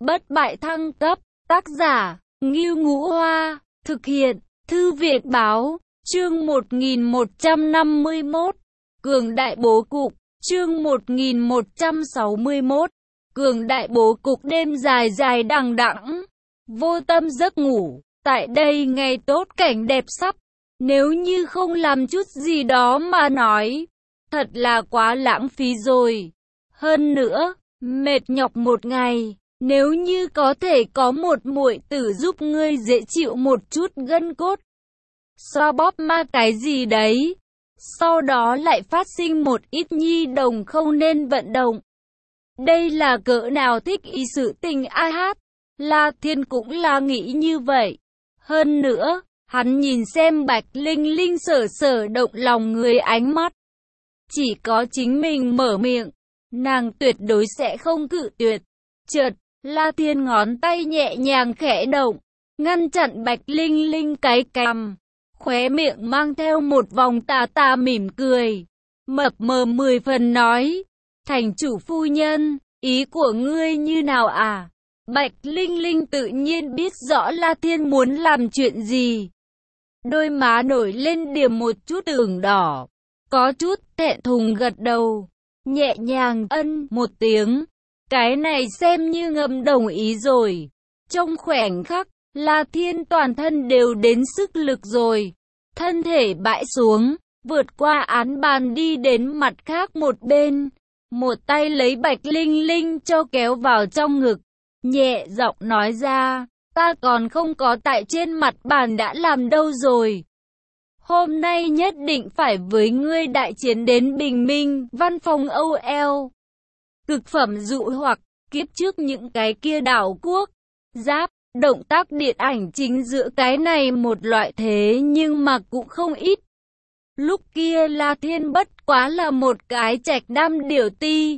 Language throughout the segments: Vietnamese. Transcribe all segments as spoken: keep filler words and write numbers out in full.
Bất bại thăng cấp, tác giả, Ngưu Ngũ Hoa, thực hiện, Thư viện Báo, chương một nghìn một trăm năm mươi mốt, Cường đại bố cục, chương một nghìn một trăm sáu mươi mốt, Cường đại bố cục. Đêm dài dài đằng đẵng, vô tâm giấc ngủ, tại đây ngày tốt cảnh đẹp sắp, nếu như không làm chút gì đó mà nói, thật là quá lãng phí rồi. Hơn nữa, mệt nhọc một ngày, nếu như có thể có một muội tử giúp ngươi dễ chịu một chút gân cốt, xoa bóp ma cái gì đấy, sau đó lại phát sinh một ít nhi đồng không nên vận động. Đây là cỡ nào thích ý sự tình a hát. La Thiên cũng là nghĩ như vậy. Hơn nữa, hắn nhìn xem Bạch Linh Linh sở sở động lòng người ánh mắt. Chỉ có chính mình mở miệng, nàng tuyệt đối sẽ không cự tuyệt. Chợt, La Thiên ngón tay nhẹ nhàng khẽ động, ngăn chặn Bạch Linh Linh cái cằm, khóe miệng mang theo một vòng tà tà mỉm cười, mập mờ mười phần nói: "Thành chủ phu nhân, ý của ngươi như nào à?" Bạch Linh Linh tự nhiên biết rõ La Thiên muốn làm chuyện gì. Đôi má nổi lên điểm một chút ửng đỏ, có chút thẹn thùng gật đầu, nhẹ nhàng ân một tiếng. Cái này xem như ngầm đồng ý rồi. Trong khoảnh khắc, La Thiên toàn thân đều đến sức lực rồi. Thân thể bãi xuống, vượt qua án bàn đi đến mặt khác một bên. Một tay lấy Bạch Linh Linh cho kéo vào trong ngực. Nhẹ giọng nói ra, ta còn không có tại trên mặt bàn đã làm đâu rồi. Hôm nay nhất định phải với ngươi đại chiến đến bình minh. Văn phòng âu eo. Cực phẩm dụ hoặc, kiếp trước những cái kia đảo quốc, giáp, động tác điện ảnh chính giữa cái này một loại thế nhưng mà cũng không ít. Lúc kia La Thiên bất quá là một cái trạch nam điểu ti.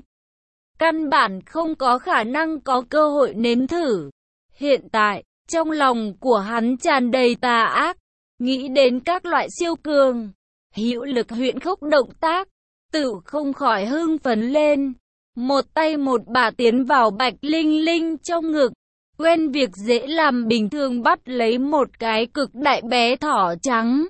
Căn bản không có khả năng có cơ hội nếm thử. Hiện tại, trong lòng của hắn tràn đầy tà ác, nghĩ đến các loại siêu cường, hữu lực huyễn khốc động tác, tự không khỏi hưng phấn lên. Một tay một bà tiến vào Bạch Linh Linh trong ngực, quen việc dễ làm bình thường bắt lấy một cái cực đại bé thỏ trắng.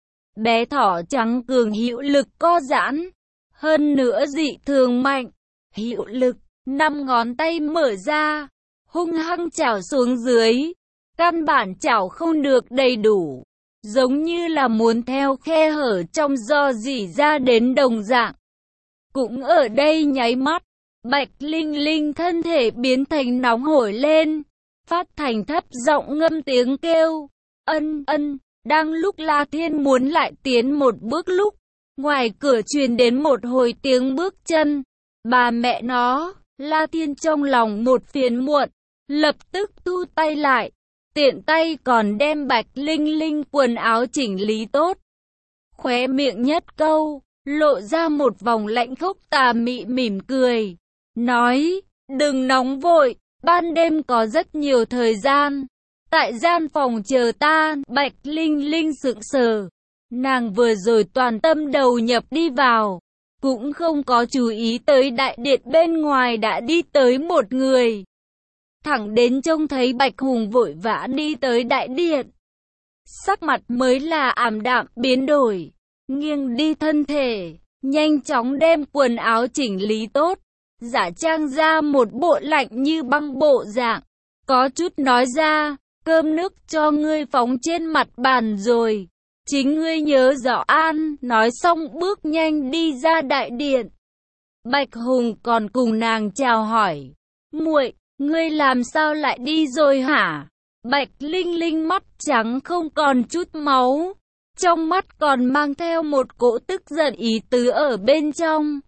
Bé thỏ trắng cường hữu lực co giãn, hơn nữa dị thường mạnh, hữu lực, năm ngón tay mở ra, hung hăng chảo xuống dưới, căn bản chảo không được đầy đủ, giống như là muốn theo khe hở trong do dỉ ra đến đồng dạng. Cũng ở đây nháy mắt, Bạch Linh Linh thân thể biến thành nóng hổi lên, phát thành thấp giọng ngâm tiếng kêu, ân ân. Đang lúc La Thiên muốn lại tiến một bước lúc, ngoài cửa truyền đến một hồi tiếng bước chân. Bà mẹ nó, La Thiên trong lòng một phiền muộn, lập tức thu tay lại, tiện tay còn đem Bạch Linh Linh quần áo chỉnh lý tốt. Khóe miệng nhất câu, lộ ra một vòng lạnh khốc tà mị mỉm cười, nói, đừng nóng vội, ban đêm có rất nhiều thời gian. Tại gian phòng chờ ta. Bạch Linh Linh sững sờ, nàng vừa rồi toàn tâm đầu nhập đi vào, cũng không có chú ý tới đại điện bên ngoài đã đi tới một người. Thẳng đến trông thấy Bạch Hùng vội vã đi tới đại điện, sắc mặt mới là ảm đạm biến đổi, nghiêng đi thân thể, nhanh chóng đem quần áo chỉnh lý tốt, giả trang ra một bộ lạnh như băng bộ dạng, có chút nói ra, cơm nước cho ngươi phóng trên mặt bàn rồi, chính ngươi nhớ rõ an. Nói xong bước nhanh đi ra đại điện. Bạch Hùng còn cùng nàng chào hỏi, muội, ngươi làm sao lại đi rồi hả? Bạch Linh Linh mắt trắng không còn chút máu, trong mắt còn mang theo một cỗ tức giận ý tứ ở bên trong,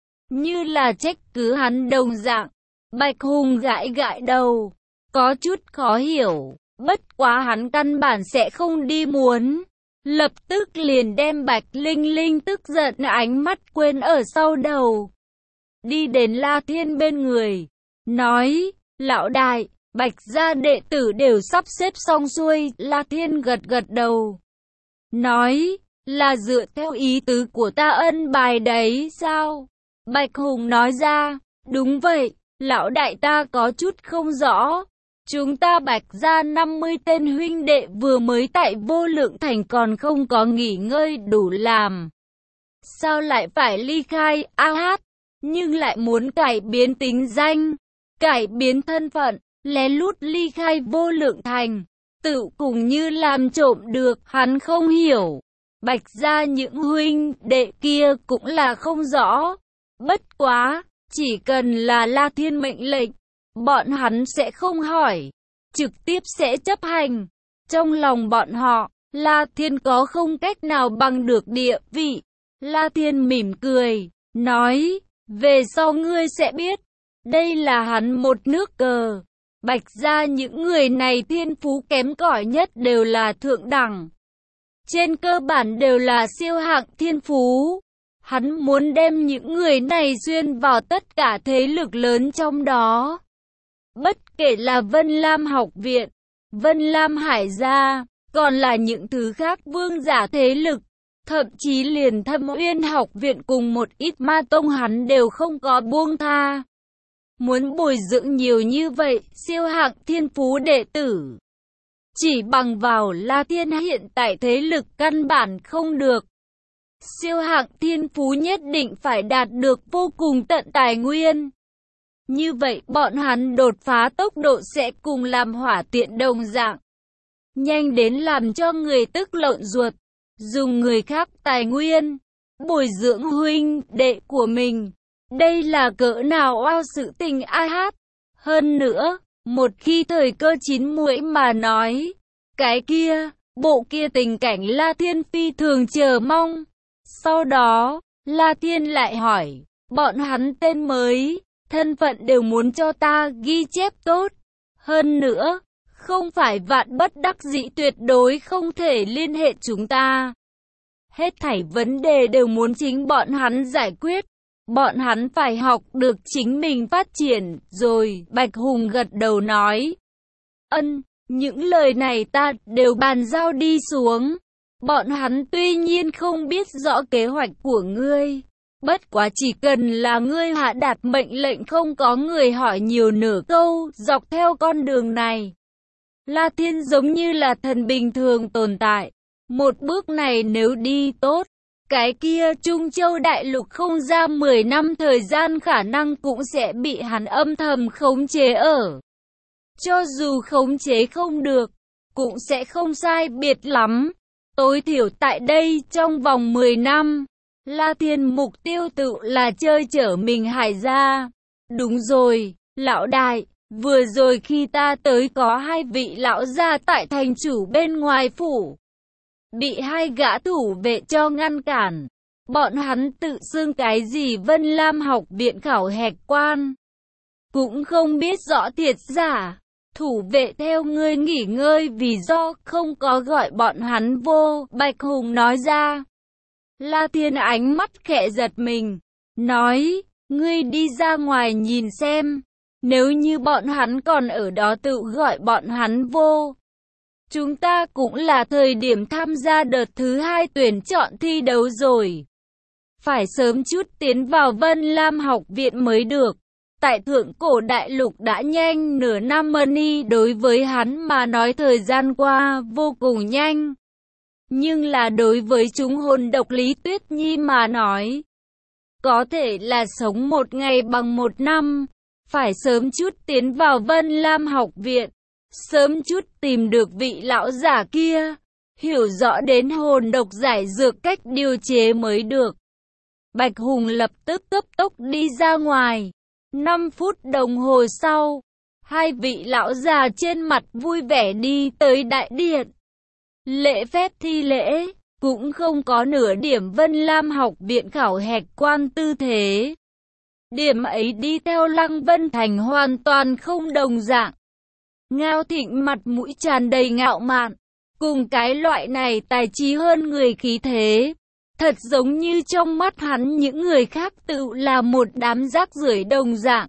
như là trách cứ hắn đồng dạng. Bạch Hùng gãi gãi đầu, có chút khó hiểu, bất quá hắn căn bản sẽ không đi muốn, lập tức liền đem Bạch Linh Linh tức giận ánh mắt quên ở sau đầu, đi đến La Thiên bên người, nói, lão đại, Bạch gia đệ tử đều sắp xếp xong xuôi. La Thiên gật gật đầu, nói, là dựa theo ý tứ của ta ân bài đấy sao? Bạch Hùng nói ra, đúng vậy, Lão đại ta có chút không rõ. Chúng ta Bạch gia năm mươi tên huynh đệ vừa mới tại Vô Lượng Thành còn không có nghỉ ngơi đủ làm. Sao lại phải ly khai A Hát, nhưng lại muốn cải biến tính danh, cải biến thân phận, lén lút ly khai Vô Lượng Thành, tự cùng như làm trộm được, hắn không hiểu. Bạch gia những huynh đệ kia cũng là không rõ. Bất quá, chỉ cần là La Thiên mệnh lệnh, bọn hắn sẽ không hỏi, trực tiếp sẽ chấp hành. Trong lòng bọn họ, La Thiên có không cách nào bằng được địa vị. La Thiên mỉm cười, nói, về sau ngươi sẽ biết, đây là hắn một nước cờ. Bạch gia những người này thiên phú kém cỏi nhất đều là thượng đẳng. Trên cơ bản đều là siêu hạng thiên phú. Hắn muốn đem những người này xuyên vào tất cả thế lực lớn trong đó. Bất kể là Vân Lam học viện, Vân Lam Hải gia, còn là những thứ khác vương giả thế lực, thậm chí liền Thâm Uyên học viện cùng một ít ma tông hắn đều không có buông tha. Muốn bồi dưỡng nhiều như vậy, siêu hạng thiên phú đệ tử, chỉ bằng vào La Thiên hiện tại thế lực căn bản không được. Siêu hạng thiên phú nhất định phải đạt được vô cùng tận tài nguyên. Như vậy bọn hắn đột phá tốc độ sẽ cùng làm hỏa tiện đồng dạng. Nhanh đến làm cho người tức lộn ruột. Dùng người khác tài nguyên, bồi dưỡng huynh đệ của mình. Đây là cỡ nào oao sự tình A Hát. Hơn nữa, một khi thời cơ chín muồi mà nói, cái kia, bộ kia tình cảnh La Thiên phi thường chờ mong. Sau đó, La Thiên lại hỏi, bọn hắn tên mới, thân phận đều muốn cho ta ghi chép tốt. Hơn nữa, không phải vạn bất đắc dĩ tuyệt đối không thể liên hệ chúng ta. Hết thảy vấn đề đều muốn chính bọn hắn giải quyết. Bọn hắn phải học được chính mình phát triển, rồi, Bạch Hùng gật đầu nói. Ân, những lời này ta đều bàn giao đi xuống. Bọn hắn tuy nhiên không biết rõ kế hoạch của ngươi. Bất quá chỉ cần là ngươi hạ đạt mệnh lệnh không có người hỏi nhiều nửa câu, dọc theo con đường này. La Thiên giống như là thần bình thường tồn tại. Một bước này nếu đi tốt, cái kia Trung Châu Đại Lục không ra mười năm thời gian khả năng cũng sẽ bị hắn âm thầm khống chế ở. Cho dù khống chế không được, cũng sẽ không sai biệt lắm. Tối thiểu tại đây trong vòng mười năm, La Thiên mục tiêu tự là chơi chở mình Hải gia. Đúng rồi, lão đại, vừa rồi khi ta tới có hai vị lão gia tại thành chủ bên ngoài phủ. Bị hai gã thủ vệ cho ngăn cản. Bọn hắn tự xưng cái gì Vân Lam học viện khảo hạch quan. Cũng không biết rõ thiệt giả. Thủ vệ theo ngươi nghỉ ngơi vì do không có gọi bọn hắn vô, Bạch Hùng nói ra. La Thiên ánh mắt khẽ giật mình, nói, ngươi đi ra ngoài nhìn xem, nếu như bọn hắn còn ở đó tự gọi bọn hắn vô. Chúng ta cũng là thời điểm tham gia đợt thứ hai tuyển chọn thi đấu rồi. Phải sớm chút tiến vào Vân Lam học viện mới được. Tại thượng cổ đại lục đã nhanh nửa năm money đối với hắn mà nói thời gian qua vô cùng nhanh. Nhưng là đối với chúng hồn độc Lý Tuyết Nhi mà nói, có thể là sống một ngày bằng một năm. Phải sớm chút tiến vào Vân Lam học viện, sớm chút tìm được vị lão giả kia, hiểu rõ đến hồn độc giải dược cách điều chế mới được. Bạch Hùng lập tức cấp tốc đi ra ngoài. Năm phút đồng hồ sau, hai vị lão già trên mặt vui vẻ đi tới đại điện. Lễ phép thi lễ, cũng không có nửa điểm Vân Lam học viện khảo hạch quan tư thế. Điểm ấy đi theo Lăng Vân Thành hoàn toàn không đồng dạng. Ngao Thịnh mặt mũi tràn đầy ngạo mạn, cùng cái loại này tài trí hơn người khí thế. Thật giống như trong mắt hắn những người khác tự là một đám rác rưởi đồng dạng.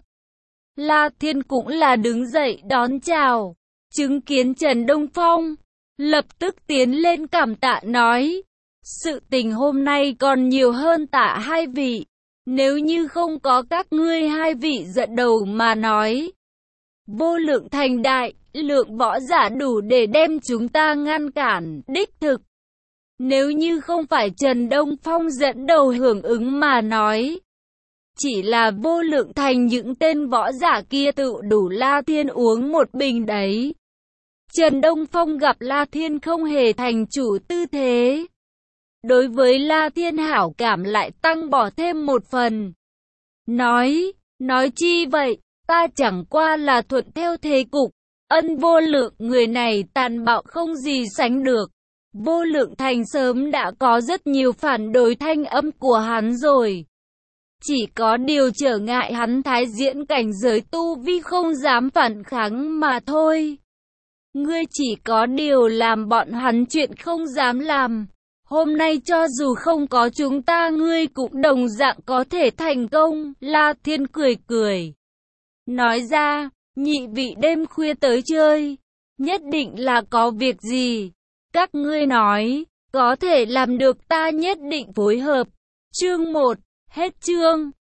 La Thiên cũng là đứng dậy đón chào, chứng kiến Trần Đông Phong, lập tức tiến lên cảm tạ nói. Sự tình hôm nay còn nhiều hơn tạ hai vị, Nếu như không có các ngươi hai vị dẫn đầu mà nói, vô lượng thành đại, lượng võ giả đủ để đem chúng ta ngăn cản, đích thực. Nếu như không phải Trần Đông Phong dẫn đầu hưởng ứng mà nói, chỉ là vô lượng thành những tên võ giả kia tự đủ La Thiên uống một bình đấy. Trần Đông Phong gặp La Thiên không hề thành chủ tư thế. Đối với La Thiên hảo cảm lại tăng bỏ thêm một phần. Nói, nói chi vậy, ta chẳng qua là thuận theo thế cục. Ân vô lượng người này tàn bạo không gì sánh được. Vô lượng thành sớm đã có rất nhiều phản đối thanh âm của hắn rồi. Chỉ có điều trở ngại hắn thái diễn cảnh giới tu vi không dám phản kháng mà thôi. Ngươi chỉ có điều làm bọn hắn chuyện không dám làm. Hôm nay cho dù không có chúng ta ngươi cũng đồng dạng có thể thành công. La Thiên cười cười. Nói ra, nhị vị đêm khuya tới chơi. Nhất định là có việc gì. Các ngươi nói, có thể làm được ta nhất định phối hợp. Chương một, hết chương.